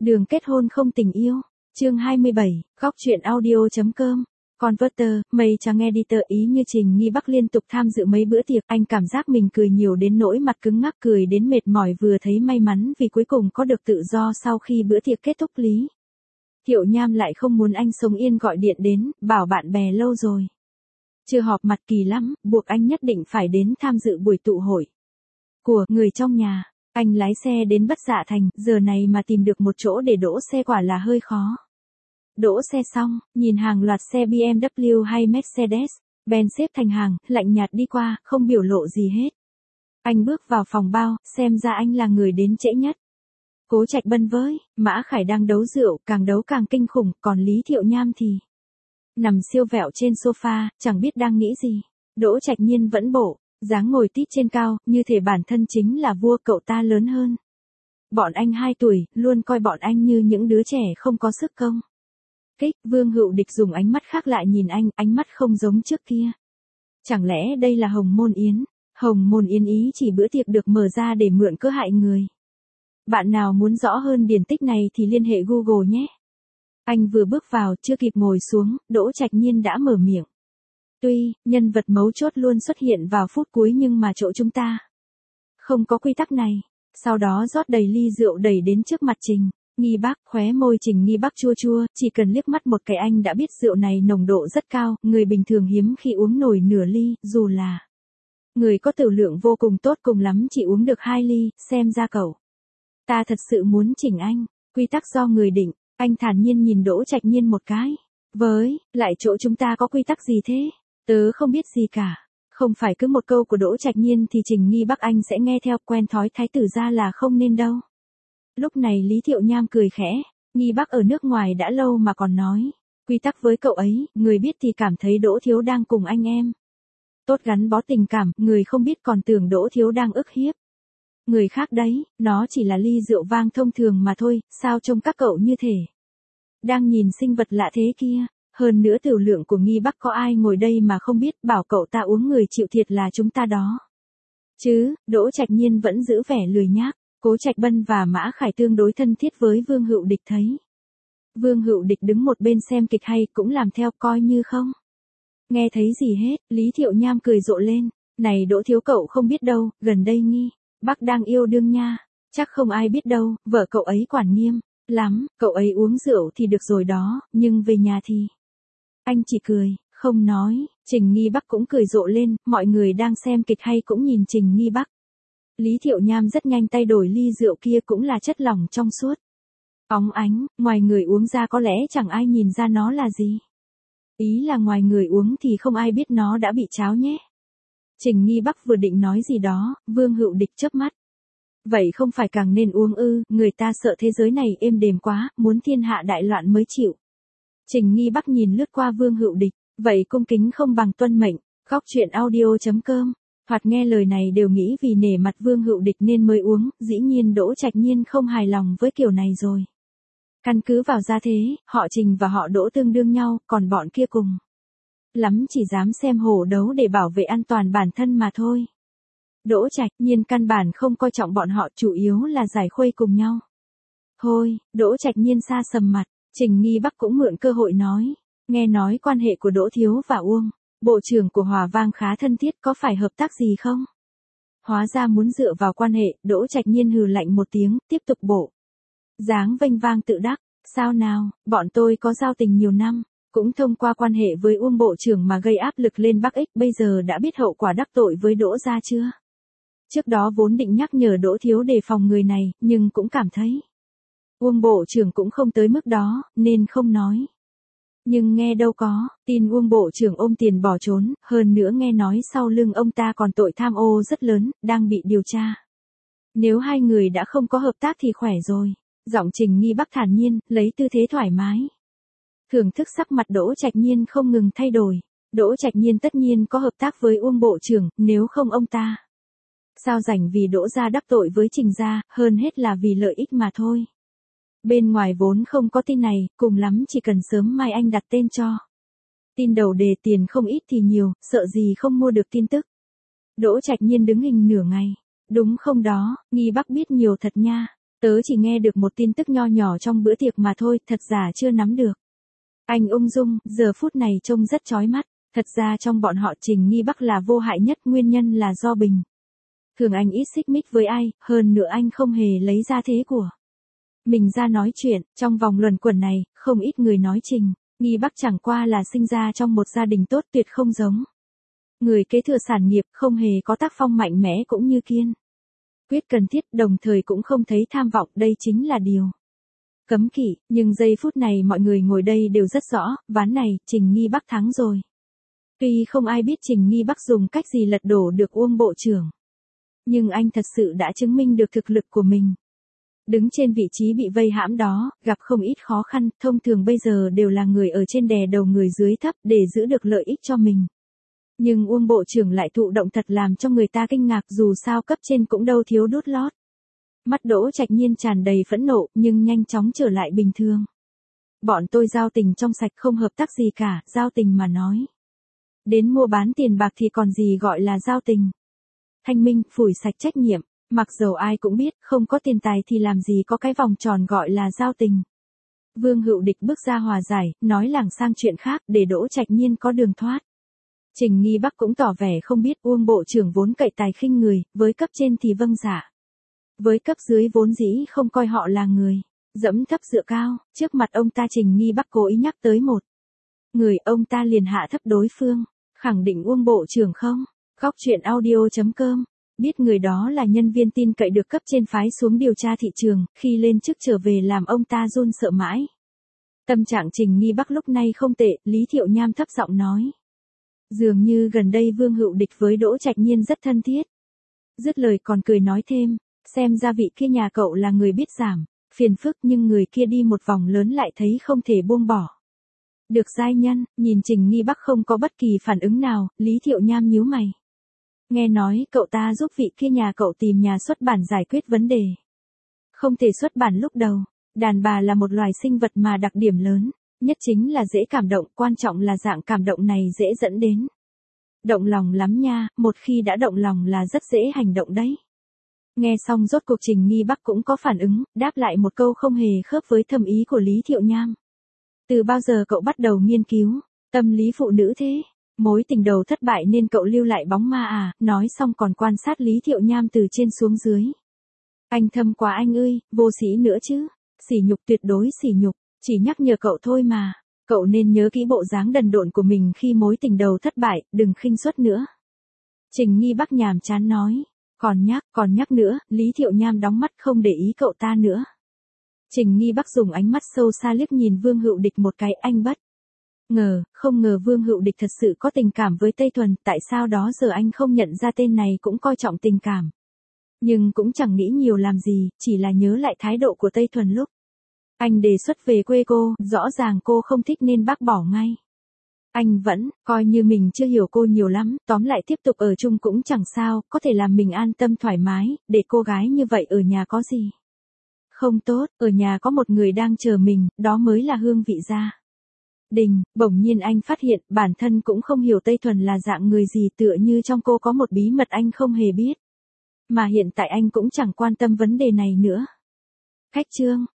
Đường kết hôn không tình yêu. Chương 27, góc truyện audio.com. Converter, Major Editor ý như Trình Nghi Bắc liên tục tham dự mấy bữa tiệc, anh cảm giác mình cười nhiều đến nỗi mặt cứng ngắc, cười đến mệt mỏi, vừa thấy may mắn vì cuối cùng có được tự do sau khi bữa tiệc kết thúc. Lý Thiệu Nham lại không muốn anh sống yên gọi điện đến, bảo bạn bè lâu rồi chưa họp mặt, kỳ lắm, buộc anh nhất định phải đến tham dự buổi tụ hội của người trong nhà. Anh lái xe đến Bất Dạ Thành, giờ này mà tìm được một chỗ để đỗ xe quả là hơi khó. Đỗ xe xong, nhìn hàng loạt xe BMW hay Mercedes-Benz xếp thành hàng, lạnh nhạt đi qua, không biểu lộ gì hết. Anh bước vào phòng bao, xem ra anh là người đến trễ nhất. Cố Trạch Bân với Mã Khải đang đấu rượu, càng đấu càng kinh khủng, còn Lý Thiệu Nham thì nằm siêu vẹo trên sofa, chẳng biết đang nghĩ gì. Đỗ Trạch Nhiên vẫn bộ dáng ngồi tít trên cao, như thể bản thân chính là vua, cậu ta lớn hơn bọn anh 2 tuổi, luôn coi bọn anh như những đứa trẻ không có sức công kích. Vương Hữu Địch dùng ánh mắt khác lại nhìn anh, ánh mắt không giống trước kia. Chẳng lẽ đây là Hồng Môn Yến? Hồng Môn Yến ý chỉ bữa tiệc được mở ra để mượn cớ hại người. Bạn nào muốn rõ hơn điển tích này thì liên hệ Google nhé. Anh vừa bước vào, chưa kịp ngồi xuống, Đỗ Trạch Nhiên đã mở miệng. Tuy, nhân vật mấu chốt luôn xuất hiện vào phút cuối nhưng mà chỗ chúng ta không có quy tắc này. Sau đó rót đầy ly rượu đẩy đến trước mặt Trình Nghi Bắc, khóe môi Trình Nghi Bắc chua chua, chỉ cần liếc mắt một cái anh đã biết rượu này nồng độ rất cao, người bình thường hiếm khi uống nổi nửa ly, dù là người có tiểu lượng vô cùng tốt cùng lắm chỉ uống được 2 ly, xem ra cậu ta thật sự muốn chỉnh anh, quy tắc do người định. Anh thản nhiên nhìn Đỗ Trạch Nhiên một cái. Lại chỗ chúng ta có quy tắc gì thế? Tớ không biết gì cả. Không phải cứ một câu của Đỗ Trạch Nhiên thì Trình Nghi Bắc anh sẽ nghe theo, quen thói thái tử ra là không nên đâu. Lúc này Lý Thiệu Nham cười khẽ, Nghi Bắc ở nước ngoài đã lâu mà còn nói quy tắc với cậu ấy, người biết thì cảm thấy Đỗ Thiếu đang cùng anh em tốt gắn bó tình cảm, người không biết còn tưởng Đỗ Thiếu đang ức hiếp người khác đấy, nó chỉ là ly rượu vang thông thường mà thôi, sao trông các cậu như thể đang nhìn sinh vật lạ thế kia. Hơn nữa tiểu lượng của Nghi Bắc có ai ngồi đây mà không biết, bảo cậu ta uống người chịu thiệt là chúng ta đó. Chứ, Đỗ Trạch Nhiên vẫn giữ vẻ lười nhác. Cố Trạch Bân và Mã Khải tương đối thân thiết với Vương Hữu Địch, thấy Vương Hữu Địch đứng một bên xem kịch hay cũng làm theo, coi như không nghe thấy gì hết. Lý Thiệu Nham cười rộ lên, này Đỗ Thiếu cậu không biết đâu, gần đây Nghi Bắc đang yêu đương nha. Chắc không ai biết đâu, vợ cậu ấy quản nghiêm lắm, cậu ấy uống rượu thì được rồi đó, nhưng về nhà thì anh chỉ cười, không nói. Trình Nghi Bắc cũng cười rộ lên, mọi người đang xem kịch hay cũng nhìn Trình Nghi Bắc. Lý Thiệu Nham rất nhanh tay đổi ly rượu kia, cũng là chất lỏng trong suốt óng ánh, ngoài người uống ra có lẽ chẳng ai nhìn ra nó là gì. Ý là ngoài người uống thì không ai biết nó đã bị cháo nhé. Trình Nghi Bắc vừa định nói gì đó, Vương Hữu Địch chớp mắt. Vậy không phải càng nên uống ư, người ta sợ thế giới này êm đềm quá, muốn thiên hạ đại loạn mới chịu. Trình Nghi Bắc nhìn lướt qua Vương Hữu Địch, vậy cung kính không bằng tuân mệnh. Góc truyện audio.com. Thoạt nghe lời này đều nghĩ vì nể mặt Vương Hữu Địch nên mới uống, dĩ nhiên Đỗ Trạch Nhiên không hài lòng với kiểu này rồi. Căn cứ vào gia thế, họ Trình và họ Đỗ tương đương nhau, còn bọn kia cùng lắm chỉ dám xem hổ đấu để bảo vệ an toàn bản thân mà thôi. Đỗ Trạch Nhiên căn bản không coi trọng bọn họ, chủ yếu là giải khuây cùng nhau. Thôi, Đỗ Trạch Nhiên xa sầm mặt. Trình Nghi Bắc cũng mượn cơ hội nói, nghe nói quan hệ của Đỗ Thiếu và Uông bộ trưởng của Hòa Vang khá thân thiết, có phải hợp tác gì không? Hóa ra muốn dựa vào quan hệ. Đỗ Trạch Nhiên hừ lạnh một tiếng, tiếp tục bộ dáng vênh vang tự đắc, sao nào, bọn tôi có giao tình nhiều năm, cũng thông qua quan hệ với Uông bộ trưởng mà gây áp lực lên Bắc Ích, bây giờ đã biết hậu quả đắc tội với Đỗ gia chưa? Trước đó vốn định nhắc nhở Đỗ Thiếu đề phòng người này, nhưng cũng cảm thấy Uông bộ trưởng cũng không tới mức đó, nên không nói. Nhưng nghe đâu có, tin Uông bộ trưởng ôm tiền bỏ trốn, hơn nữa nghe nói sau lưng ông ta còn tội tham ô rất lớn, đang bị điều tra. Nếu hai người đã không có hợp tác thì khỏe rồi. Giọng Trình Nghi Bắc thản nhiên, lấy tư thế thoải mái. Thưởng thức sắc mặt Đỗ Trạch Nhiên không ngừng thay đổi. Đỗ Trạch Nhiên tất nhiên có hợp tác với Uông bộ trưởng, nếu không ông ta sao rảnh vì Đỗ gia đắc tội với Trình gia, hơn hết là vì lợi ích mà thôi. Bên ngoài vốn không có tin này, cùng lắm chỉ cần sớm mai anh đặt tên cho tin đầu đề, tiền không ít thì nhiều, sợ gì không mua được tin tức. Đỗ Trạch Nhiên đứng hình nửa ngày. Đúng không đó, Nghi Bắc biết nhiều thật nha. Tớ chỉ nghe được một tin tức nho nhỏ trong bữa tiệc mà thôi, thật giả chưa nắm được. Anh ung dung, giờ phút này trông rất chói mắt. Thật ra trong bọn họ Trình Nghi Bắc là vô hại nhất, nguyên nhân là do Bình. Thường anh ít xích mích với ai, hơn nữa anh không hề lấy ra thế của mình ra nói chuyện. Trong vòng luẩn quẩn này, không ít người nói Trình Nghi Bắc chẳng qua là sinh ra trong một gia đình tốt, tuyệt không giống người kế thừa sản nghiệp, không hề có tác phong mạnh mẽ cũng như kiên quyết cần thiết, đồng thời cũng không thấy tham vọng, đây chính là điều cấm kỵ. Nhưng giây phút này mọi người ngồi đây đều rất rõ, ván này, Trình Nghi Bắc thắng rồi. Tuy không ai biết Trình Nghi Bắc dùng cách gì lật đổ được Uông Bộ trưởng, nhưng anh thật sự đã chứng minh được thực lực của mình. Đứng trên vị trí bị vây hãm đó, gặp không ít khó khăn, thông thường bây giờ đều là người ở trên đè đầu người dưới thấp để giữ được lợi ích cho mình. Nhưng Uông Bộ trưởng lại thụ động thật làm cho người ta kinh ngạc, dù sao cấp trên cũng đâu thiếu đút lót. Mắt Đỗ Trạch Nhiên tràn đầy phẫn nộ, nhưng nhanh chóng trở lại bình thường. Bọn tôi giao tình trong sạch, không hợp tác gì cả, giao tình mà nói. Đến mua bán tiền bạc thì còn gì gọi là giao tình. Thanh minh, phủi sạch trách nhiệm, mặc dầu ai cũng biết, không có tiền tài thì làm gì có cái vòng tròn gọi là giao tình. Vương Hữu Địch bước ra hòa giải, nói lảng sang chuyện khác để Đỗ Trạch Nhiên có đường thoát. Trình Nghi Bắc cũng tỏ vẻ không biết Uông Bộ trưởng vốn cậy tài khinh người, với cấp trên thì vâng dạ. Với cấp dưới vốn dĩ không coi họ là người, dẫm thấp dựa cao, trước mặt ông ta Trình Nghi Bắc cố ý nhắc tới một người, ông ta liền hạ thấp đối phương, khẳng định Uông Bộ trưởng không. Góc truyện audio.com, biết người đó là nhân viên tin cậy được cấp trên phái xuống điều tra thị trường, khi lên chức trở về làm ông ta run sợ mãi. Tâm trạng Trình Nghi Bắc lúc này không tệ, Lý Thiệu Nham thấp giọng nói. Dường như gần đây Vương Hữu Địch với Đỗ Trạch Nhiên rất thân thiết. Dứt lời còn cười nói thêm, xem ra vị kia nhà cậu là người biết giảm phiền phức, nhưng người kia đi một vòng lớn lại thấy không thể buông bỏ. Được giai nhân, nhìn Trình Nghi Bắc không có bất kỳ phản ứng nào, Lý Thiệu Nham nhíu mày. Nghe nói cậu ta giúp vị kia nhà cậu tìm nhà xuất bản giải quyết vấn đề. Không thể xuất bản lúc đầu, đàn bà là một loài sinh vật mà đặc điểm lớn nhất chính là dễ cảm động, quan trọng là dạng cảm động này dễ dẫn đến động lòng lắm nha, một khi đã động lòng là rất dễ hành động đấy. Nghe xong rốt cuộc Trình Nghi Bắc cũng có phản ứng, đáp lại một câu không hề khớp với thâm ý của Lý Thiệu Nham. Từ bao giờ cậu bắt đầu nghiên cứu tâm lý phụ nữ thế? Mối tình đầu thất bại nên cậu lưu lại bóng ma à? Nói xong còn quan sát Lý Thiệu Nham từ trên xuống dưới. Anh thâm quá anh ơi, vô sĩ nữa chứ. Sỉ nhục, tuyệt đối sỉ nhục, chỉ nhắc nhở cậu thôi mà. Cậu nên nhớ kỹ bộ dáng đần độn của mình khi mối tình đầu thất bại, đừng khinh suất nữa. Trình Nghi Bắc nhàm chán nói. Còn nhắc nữa, Lý Thiệu Nham đóng mắt không để ý cậu ta nữa. Trình Nghi Bắc dùng ánh mắt sâu xa liếc nhìn Vương Hữu Địch một cái, anh bất không ngờ Vương Hữu Địch thật sự có tình cảm với Tây Thuần, tại sao đó giờ anh không nhận ra tên này cũng coi trọng tình cảm. Nhưng cũng chẳng nghĩ nhiều làm gì, chỉ là nhớ lại thái độ của Tây Thuần lúc anh đề xuất về quê cô, rõ ràng cô không thích nên bác bỏ ngay. Anh vẫn coi như mình chưa hiểu cô nhiều lắm, tóm lại tiếp tục ở chung cũng chẳng sao, có thể làm mình an tâm thoải mái, để cô gái như vậy ở nhà có gì không tốt, ở nhà có một người đang chờ mình, đó mới là hương vị gia đình. Bỗng nhiên anh phát hiện bản thân cũng không hiểu Tây Thuần là dạng người gì, tựa như trong cô có một bí mật anh không hề biết. Mà hiện tại anh cũng chẳng quan tâm vấn đề này nữa. Khách trương,